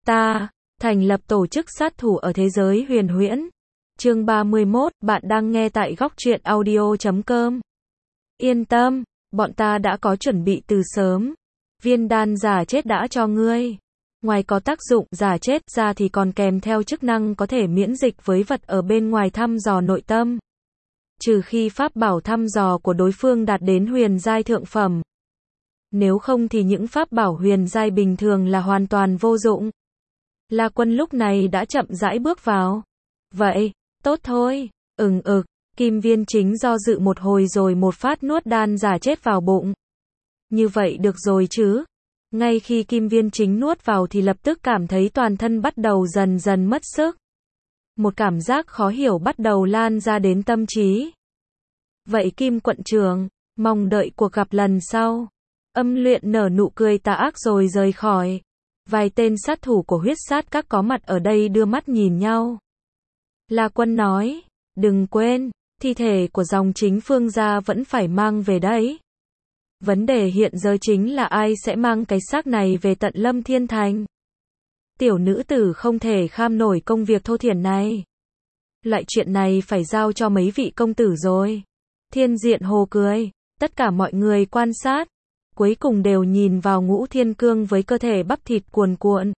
Ta, thành lập tổ chức sát thủ ở thế giới huyền huyễn. Chương 31, bạn đang nghe tại góc truyện audio.com. Yên tâm, bọn ta đã có chuẩn bị từ sớm. Viên đan giả chết đã cho ngươi. Ngoài có tác dụng giả chết ra thì còn kèm theo chức năng có thể miễn dịch với vật ở bên ngoài thăm dò nội tâm. Trừ khi pháp bảo thăm dò của đối phương đạt đến huyền giai thượng phẩm. Nếu không thì những pháp bảo huyền giai bình thường là hoàn toàn vô dụng. La Quân lúc này đã chậm rãi bước vào. Vậy, tốt thôi. Kim Viên Chính do dự một hồi rồi một phát nuốt đan giả chết vào bụng. Như vậy được rồi chứ. Ngay khi Kim Viên Chính nuốt vào thì lập tức cảm thấy toàn thân bắt đầu dần dần mất sức. Một cảm giác khó hiểu bắt đầu lan ra đến tâm trí. Vậy Kim quận trưởng, mong đợi cuộc gặp lần sau. Âm Luyện nở nụ cười tà ác rồi rời khỏi. Vài tên sát thủ của huyết sát các có mặt ở đây đưa mắt nhìn nhau. La Quân nói, đừng quên, thi thể của dòng chính Phương gia vẫn phải mang về đấy. Vấn đề hiện giờ chính là ai sẽ mang cái xác này về tận Lâm Thiên Thành. Tiểu nữ tử không thể kham nổi công việc thô thiển này. Loại chuyện này phải giao cho mấy vị công tử rồi. Thiên Diện Hồ cười, tất cả mọi người quan sát. Cuối cùng đều nhìn vào Ngũ Thiên Cương với cơ thể bắp thịt cuồn cuộn.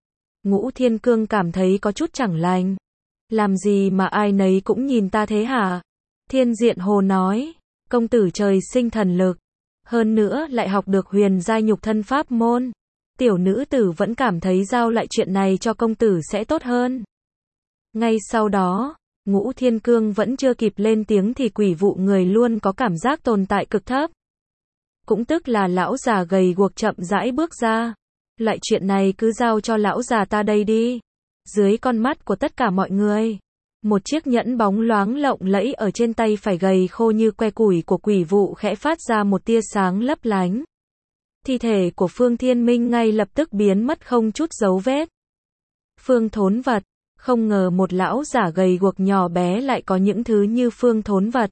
Ngũ Thiên Cương cảm thấy có chút chẳng lành. Làm gì mà ai nấy cũng nhìn ta thế hả? Thiên Diện Hồ nói, công tử trời sinh thần lực. Hơn nữa lại học được huyền giai nhục thân pháp môn. Tiểu nữ tử vẫn cảm thấy giao lại chuyện này cho công tử sẽ tốt hơn. Ngay sau đó, Ngũ Thiên Cương vẫn chưa kịp lên tiếng thì quỷ vụ người luôn có cảm giác tồn tại cực thấp. Cũng tức là lão già gầy guộc chậm rãi bước ra. Loại chuyện này cứ giao cho lão già ta đây đi. Dưới con mắt của tất cả mọi người, một chiếc nhẫn bóng loáng lộng lẫy ở trên tay phải gầy khô như que củi của quỷ vụ khẽ phát ra một tia sáng lấp lánh. Thi thể của Phương Thiên Minh ngay lập tức biến mất không chút dấu vết. Phương Thốn Vật, không ngờ một lão giả gầy guộc nhỏ bé lại có những thứ như Phương Thốn Vật.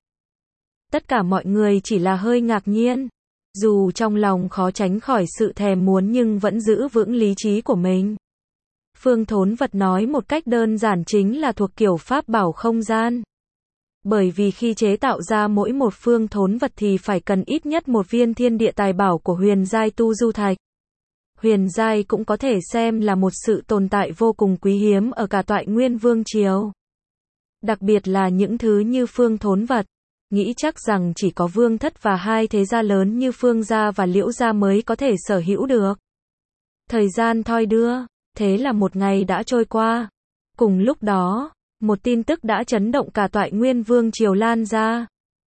Tất cả mọi người chỉ là hơi ngạc nhiên. Dù trong lòng khó tránh khỏi sự thèm muốn nhưng vẫn giữ vững lý trí của mình. Phương Thốn Vật nói một cách đơn giản chính là thuộc kiểu pháp bảo không gian. Bởi vì khi chế tạo ra mỗi một phương thốn vật thì phải cần ít nhất một viên thiên địa tài bảo của huyền giai tu du thạch. Huyền giai cũng có thể xem là một sự tồn tại vô cùng quý hiếm ở cả Toại Nguyên Vương Triều. Đặc biệt là những thứ như phương thốn vật. Nghĩ chắc rằng chỉ có Vương Thất và hai thế gia lớn như Phương gia và Liễu gia mới có thể sở hữu được. Thời gian thoi đưa, thế là một ngày đã trôi qua. Cùng lúc đó, một tin tức đã chấn động cả Toại Nguyên Vương Triều lan ra.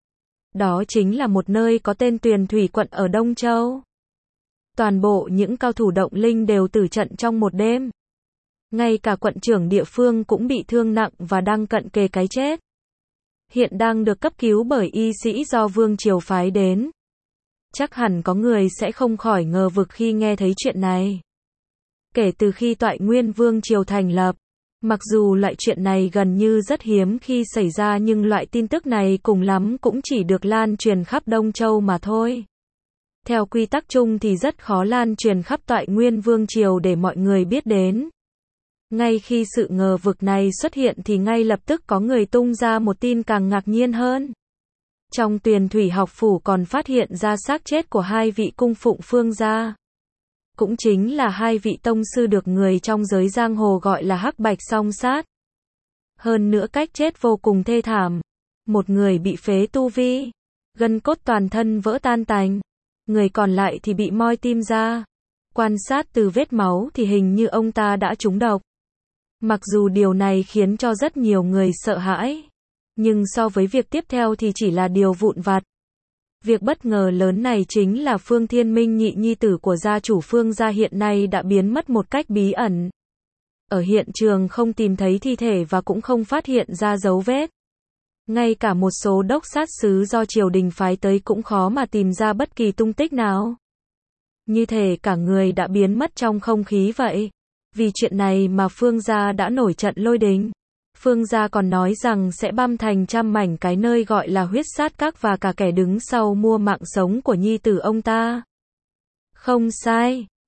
Đó chính là một nơi có tên Tuyền Thủy quận ở Đông Châu. Toàn bộ những cao thủ động linh đều tử trận trong một đêm. Ngay cả quận trưởng địa phương cũng bị thương nặng và đang cận kề cái chết. Hiện đang được cấp cứu bởi y sĩ do Vương Triều phái đến. Chắc hẳn có người sẽ không khỏi ngờ vực khi nghe thấy chuyện này. Kể từ khi Toại Nguyên Vương Triều thành lập, mặc dù loại chuyện này gần như rất hiếm khi xảy ra nhưng loại tin tức này cùng lắm cũng chỉ được lan truyền khắp Đông Châu mà thôi. Theo quy tắc chung thì rất khó lan truyền khắp Toại Nguyên Vương Triều để mọi người biết đến. Ngay khi sự ngờ vực này xuất hiện thì ngay lập tức có người tung ra một tin càng ngạc nhiên hơn. Trong Tuyền Thủy học phủ còn phát hiện ra xác chết của hai vị cung phụng Phương gia. Cũng chính là hai vị tông sư được người trong giới giang hồ gọi là Hắc Bạch Song Sát. Hơn nữa cách chết vô cùng thê thảm. Một người bị phế tu vi, gân cốt toàn thân vỡ tan tành. Người còn lại thì bị moi tim ra. Quan sát từ vết máu thì hình như ông ta đã trúng độc. Mặc dù điều này khiến cho rất nhiều người sợ hãi, nhưng so với việc tiếp theo thì chỉ là điều vụn vặt. Việc bất ngờ lớn này chính là Phương Thiên Minh nhị nhi tử của gia chủ Phương gia hiện nay đã biến mất một cách bí ẩn. Ở hiện trường không tìm thấy thi thể và cũng không phát hiện ra dấu vết. Ngay cả một số đốc sát sứ do triều đình phái tới cũng khó mà tìm ra bất kỳ tung tích nào. Như thể cả người đã biến mất trong không khí vậy. Vì chuyện này mà Phương gia đã nổi trận lôi đình. Phương gia còn nói rằng sẽ băm thành trăm mảnh cái nơi gọi là huyết sát các và cả kẻ đứng sau mua mạng sống của nhi tử ông ta. Không sai,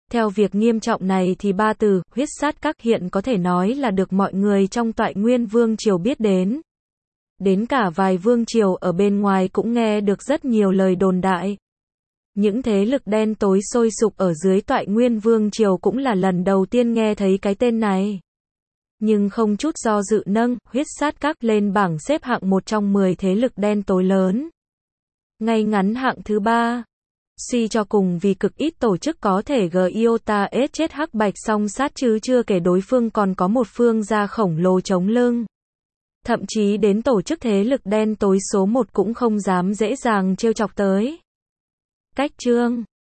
Theo việc nghiêm trọng này thì ba từ huyết sát các hiện có thể nói là được mọi người trong Toại Nguyên Vương triều biết đến. Đến cả vài vương triều ở bên ngoài cũng nghe được rất nhiều lời đồn đại. Những thế lực đen tối sôi sục ở dưới Toại Nguyên Vương triều cũng là lần đầu tiên nghe thấy cái tên này. Nhưng không chút do dự nâng huyết sát các lên bảng xếp hạng một trong 10 thế lực đen tối lớn. Ngay ngắn hạng thứ 3. Suy cho cùng vì cực ít tổ chức có thể Giota chết hắc bạch song sát chứ chưa kể đối phương còn có một phương gia khổng lồ chống lưng. Thậm chí đến tổ chức thế lực đen tối số 1 cũng không dám dễ dàng trêu chọc tới. Cách chương